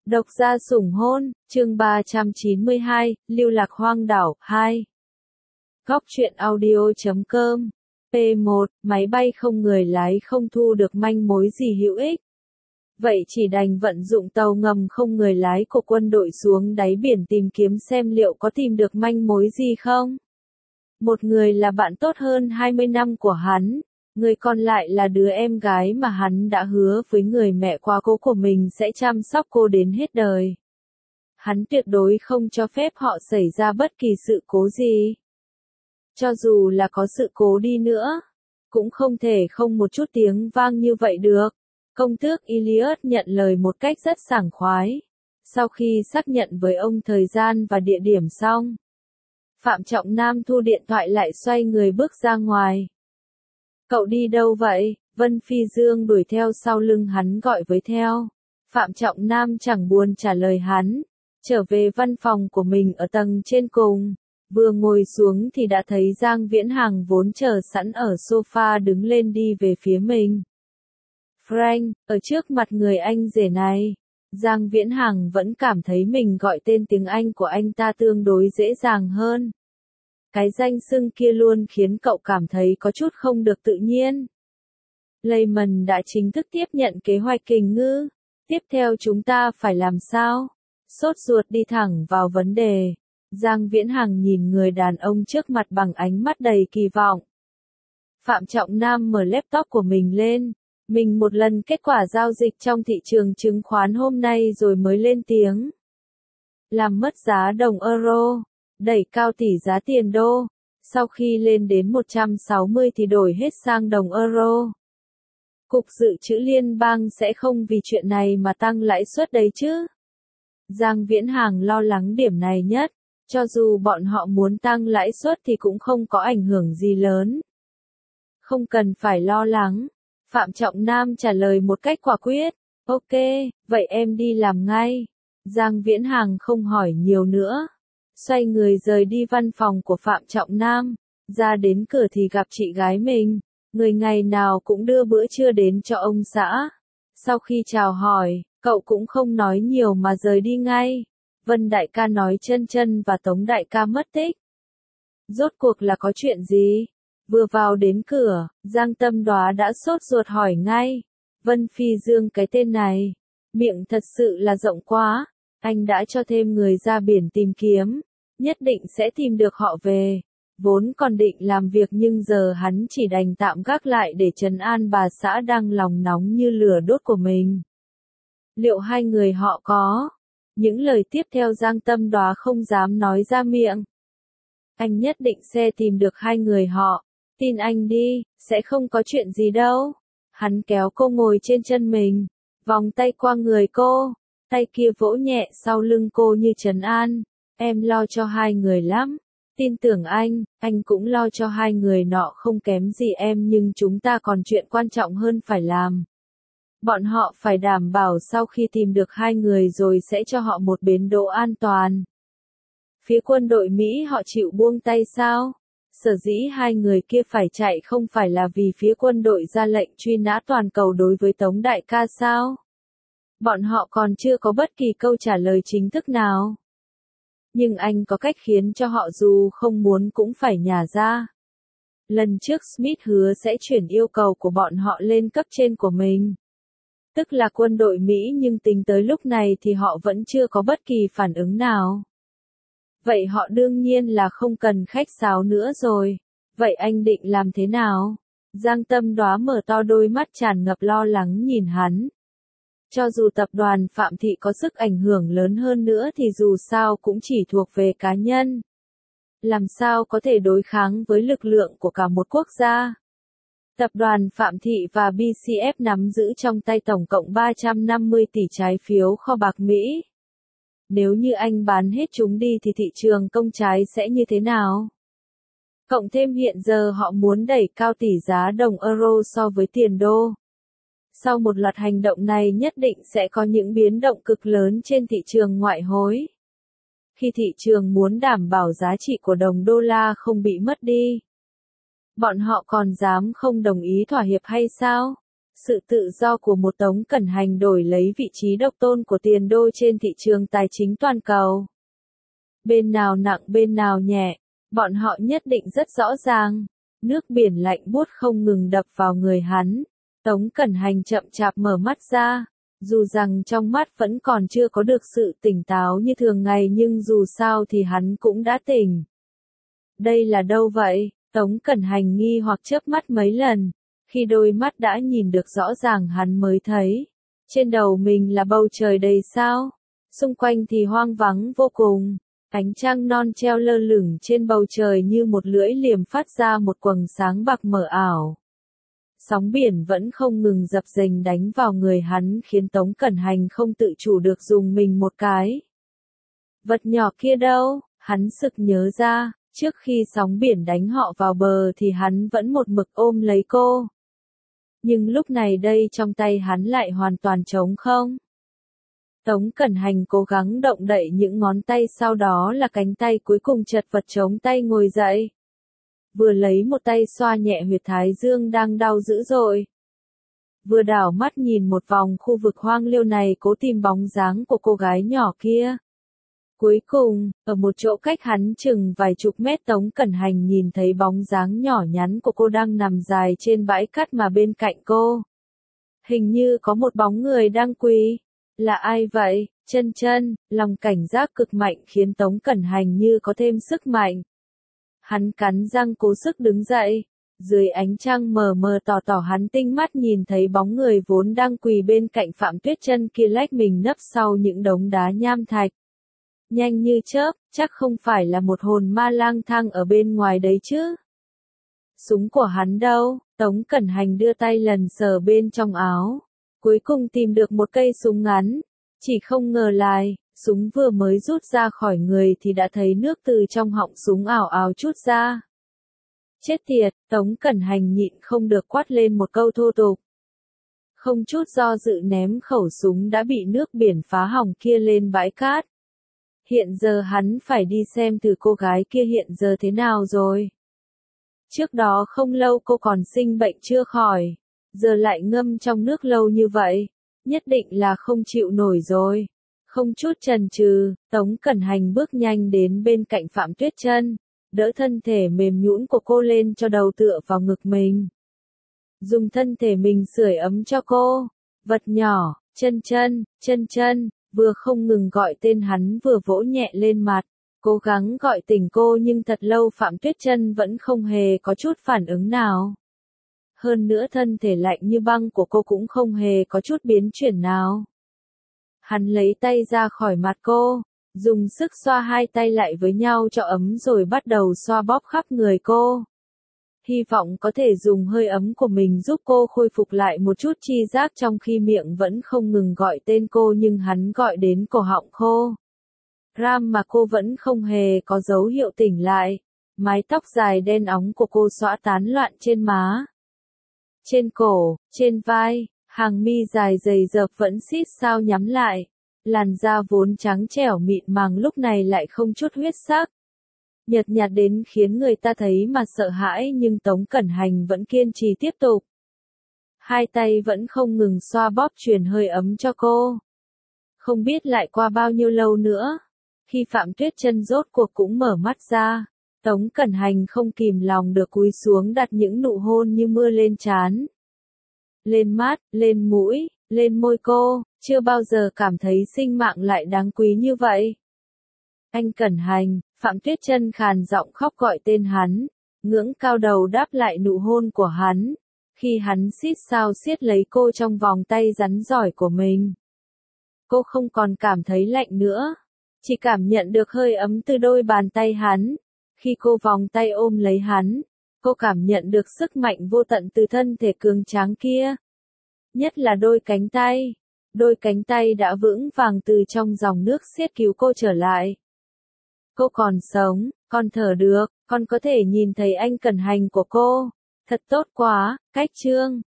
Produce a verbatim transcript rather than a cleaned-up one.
Độc gia sủng hôn, chương ba trăm chín mươi hai, lưu lạc hoang đảo, hai. Góc truyện audio chấm com. P một, máy bay không người lái không thu được manh mối gì hữu ích. Vậy chỉ đành vận dụng tàu ngầm không người lái của quân đội xuống đáy biển tìm kiếm xem liệu có tìm được manh mối gì không. Một người là bạn tốt hơn hai mươi năm của hắn. Người còn lại là đứa em gái mà hắn đã hứa với người mẹ quá cố của mình sẽ chăm sóc cô đến hết đời. Hắn tuyệt đối không cho phép họ xảy ra bất kỳ sự cố gì. Cho dù là có sự cố đi nữa, cũng không thể không một chút tiếng vang như vậy được. Công tước Elliot nhận lời một cách rất sảng khoái. Sau khi xác nhận với ông thời gian và địa điểm xong, Phạm Trọng Nam thu điện thoại lại xoay người bước ra ngoài. Cậu đi đâu vậy? Vân Phi Dương đuổi theo sau lưng hắn gọi với theo. Phạm Trọng Nam chẳng buồn trả lời hắn. Trở về văn phòng của mình ở tầng trên cùng. Vừa ngồi xuống thì đã thấy Giang Viễn Hằng vốn chờ sẵn ở sofa đứng lên đi về phía mình. Frank, ở trước mặt người anh rể này, Giang Viễn Hằng vẫn cảm thấy mình gọi tên tiếng Anh của anh ta tương đối dễ dàng hơn. Cái danh xưng kia luôn khiến cậu cảm thấy có chút không được tự nhiên. Lehman đã chính thức tiếp nhận kế hoạch kình ngư. Tiếp theo chúng ta phải làm sao? Sốt ruột đi thẳng vào vấn đề. Giang Viễn Hằng nhìn người đàn ông trước mặt bằng ánh mắt đầy kỳ vọng. Phạm Trọng Nam mở laptop của mình lên. Mình một lần kết quả giao dịch trong thị trường chứng khoán hôm nay rồi mới lên tiếng. Làm mất giá đồng euro. Đẩy cao tỷ giá tiền đô, sau khi lên đến một trăm sáu mươi thì đổi hết sang đồng euro. Cục Dự trữ Liên bang sẽ không vì chuyện này mà tăng lãi suất đấy chứ. Giang Viễn Hằng lo lắng điểm này nhất, cho dù bọn họ muốn tăng lãi suất thì cũng không có ảnh hưởng gì lớn. Không cần phải lo lắng, Phạm Trọng Nam trả lời một cách quả quyết, ok, vậy em đi làm ngay. Giang Viễn Hằng không hỏi nhiều nữa. Xoay người rời đi văn phòng của Phạm Trọng Nam, ra đến cửa thì gặp chị gái mình, người ngày nào cũng đưa bữa trưa đến cho ông xã. Sau khi chào hỏi, cậu cũng không nói nhiều mà rời đi ngay. Vân đại ca nói Chân Chân và Tống đại ca mất tích. Rốt cuộc là có chuyện gì? Vừa vào đến cửa, Giang Tâm Đoá đã sốt ruột hỏi ngay. Vân Phi Dương cái tên này, miệng thật sự là rộng quá. Anh đã cho thêm người ra biển tìm kiếm, nhất định sẽ tìm được họ về. Vốn còn định làm việc nhưng giờ hắn chỉ đành tạm gác lại để trấn an bà xã đang lòng nóng như lửa đốt của mình. Liệu hai người họ có? Những lời tiếp theo Giang Tâm Đoá không dám nói ra miệng. Anh nhất định sẽ tìm được hai người họ. Tin anh đi, sẽ không có chuyện gì đâu. Hắn kéo cô ngồi trên chân mình, vòng tay qua người cô. Tay kia vỗ nhẹ sau lưng cô như trấn an, em lo cho hai người lắm, tin tưởng anh, anh cũng lo cho hai người nọ không kém gì em nhưng chúng ta còn chuyện quan trọng hơn phải làm. Bọn họ phải đảm bảo sau khi tìm được hai người rồi sẽ cho họ một bến đỗ an toàn. Phía quân đội Mỹ họ chịu buông tay sao? Sở dĩ hai người kia phải chạy không phải là vì phía quân đội ra lệnh truy nã toàn cầu đối với Tống đại ca sao? Bọn họ còn chưa có bất kỳ câu trả lời chính thức nào. Nhưng anh có cách khiến cho họ dù không muốn cũng phải nhả ra. Lần trước Smith hứa sẽ chuyển yêu cầu của bọn họ lên cấp trên của mình. Tức là quân đội Mỹ nhưng tính tới lúc này thì họ vẫn chưa có bất kỳ phản ứng nào. Vậy họ đương nhiên là không cần khách sáo nữa rồi. Vậy anh định làm thế nào? Giang Tâm Đoá mở to đôi mắt tràn ngập lo lắng nhìn hắn. Cho dù tập đoàn Phạm Thị có sức ảnh hưởng lớn hơn nữa thì dù sao cũng chỉ thuộc về cá nhân. Làm sao có thể đối kháng với lực lượng của cả một quốc gia? Tập đoàn Phạm Thị và bê xê ép nắm giữ trong tay tổng cộng ba trăm năm mươi tỷ trái phiếu kho bạc Mỹ. Nếu như anh bán hết chúng đi thì thị trường công trái sẽ như thế nào? Cộng thêm hiện giờ họ muốn đẩy cao tỷ giá đồng euro so với tiền đô. Sau một loạt hành động này nhất định sẽ có những biến động cực lớn trên thị trường ngoại hối. Khi thị trường muốn đảm bảo giá trị của đồng đô la không bị mất đi, bọn họ còn dám không đồng ý thỏa hiệp hay sao? Sự tự do của một Tống Cẩn Hành đổi lấy vị trí độc tôn của tiền đô trên thị trường tài chính toàn cầu. Bên nào nặng bên nào nhẹ, bọn họ nhất định rất rõ ràng. Nước biển lạnh buốt không ngừng đập vào người hắn. Tống Cẩn Hành chậm chạp mở mắt ra. Dù rằng trong mắt vẫn còn chưa có được sự tỉnh táo như thường ngày nhưng dù sao thì hắn cũng đã tỉnh. Đây là đâu vậy? Tống Cẩn Hành nghi hoặc chớp mắt mấy lần. Khi đôi mắt đã nhìn được rõ ràng hắn mới thấy. Trên đầu mình là bầu trời đầy sao. Xung quanh thì hoang vắng vô cùng. Ánh trăng non treo lơ lửng trên bầu trời như một lưỡi liềm phát ra một quầng sáng bạc mờ ảo. Sóng biển vẫn không ngừng dập dềnh đánh vào người hắn khiến Tống Cẩn Hành không tự chủ được dùng mình một cái. Vật nhỏ kia đâu? Hắn sực nhớ ra, trước khi sóng biển đánh họ vào bờ thì hắn vẫn một mực ôm lấy cô. Nhưng lúc này đây trong tay hắn lại hoàn toàn trống không. Tống Cẩn Hành cố gắng động đậy những ngón tay sau đó là cánh tay cuối cùng chật vật chống tay ngồi dậy. Vừa lấy một tay xoa nhẹ huyệt thái dương đang đau dữ dội. Vừa đảo mắt nhìn một vòng khu vực hoang liêu này cố tìm bóng dáng của cô gái nhỏ kia. Cuối cùng, ở một chỗ cách hắn chừng vài chục mét Tống Cẩn Hành nhìn thấy bóng dáng nhỏ nhắn của cô đang nằm dài trên bãi cát mà bên cạnh cô. Hình như có một bóng người đang quỳ. Là ai vậy? Chân chân, lòng cảnh giác cực mạnh khiến Tống Cẩn Hành như có thêm sức mạnh. Hắn cắn răng cố sức đứng dậy. Dưới ánh trăng mờ mờ tỏ tỏ hắn tinh mắt nhìn thấy bóng người vốn đang quỳ bên cạnh Phạm Tuyết Chân kia lách mình nấp sau những đống đá nham thạch. Nhanh như chớp, chắc không phải là một hồn ma lang thang ở bên ngoài đấy chứ. Súng của hắn đâu? Tống Cẩn Hành đưa tay lần sờ bên trong áo. Cuối cùng tìm được một cây súng ngắn. Chỉ không ngờ lại, súng vừa mới rút ra khỏi người thì đã thấy nước từ trong họng súng ảo ảo trút ra. Chết tiệt, Tống Cẩn Hành nhịn không được quát lên một câu thô tục. Không chút do dự ném khẩu súng đã bị nước biển phá hỏng kia lên bãi cát. Hiện giờ hắn phải đi xem thử cô gái kia hiện giờ thế nào rồi. Trước đó không lâu cô còn sinh bệnh chưa khỏi, giờ lại ngâm trong nước lâu như vậy, nhất định là không chịu nổi rồi. Không chút chần chừ, Tống Cẩn Hành bước nhanh đến bên cạnh Phạm Tuyết Chân, đỡ thân thể mềm nhũn của cô lên cho đầu tựa vào ngực mình. Dùng thân thể mình sưởi ấm cho cô. Vật nhỏ, Chân Chân, Chân Chân, vừa không ngừng gọi tên hắn vừa vỗ nhẹ lên mặt, cố gắng gọi tỉnh cô nhưng thật lâu Phạm Tuyết Chân vẫn không hề có chút phản ứng nào. Hơn nữa thân thể lạnh như băng của cô cũng không hề có chút biến chuyển nào. Hắn lấy tay ra khỏi mặt cô, dùng sức xoa hai tay lại với nhau cho ấm rồi bắt đầu xoa bóp khắp người cô. Hy vọng có thể dùng hơi ấm của mình giúp cô khôi phục lại một chút chi giác trong khi miệng vẫn không ngừng gọi tên cô nhưng hắn gọi đến cổ họng khô. Ram mà cô vẫn không hề có dấu hiệu tỉnh lại. Mái tóc dài đen óng của cô xõa tán loạn trên má. Trên cổ, trên vai, hàng mi dài dày dợp vẫn xít sao nhắm lại. Làn da vốn trắng trẻo mịn màng lúc này lại không chút huyết sắc. Nhợt nhạt đến khiến người ta thấy mà sợ hãi nhưng Tống Cẩn Hành vẫn kiên trì tiếp tục. Hai tay vẫn không ngừng xoa bóp truyền hơi ấm cho cô. Không biết lại qua bao nhiêu lâu nữa. Khi Phạm Tuyết Chân rốt cuộc cũng mở mắt ra, Tống Cẩn Hành không kìm lòng được cúi xuống đặt những nụ hôn như mưa lên trán. Lên mắt, lên mũi, lên môi cô, chưa bao giờ cảm thấy sinh mạng lại đáng quý như vậy. Anh Cẩn Hành, Phạm Tuyết Chân khàn giọng khóc gọi tên hắn, ngưỡng cao đầu đáp lại nụ hôn của hắn, khi hắn xít sao siết lấy cô trong vòng tay rắn giỏi của mình. Cô không còn cảm thấy lạnh nữa, chỉ cảm nhận được hơi ấm từ đôi bàn tay hắn. Khi cô vòng tay ôm lấy hắn, cô cảm nhận được sức mạnh vô tận từ thân thể cường tráng kia. Nhất là đôi cánh tay. Đôi cánh tay đã vững vàng từ trong dòng nước xiết cứu cô trở lại. Cô còn sống, còn thở được, còn có thể nhìn thấy anh Cẩn Hành của cô. Thật tốt quá, cách chương.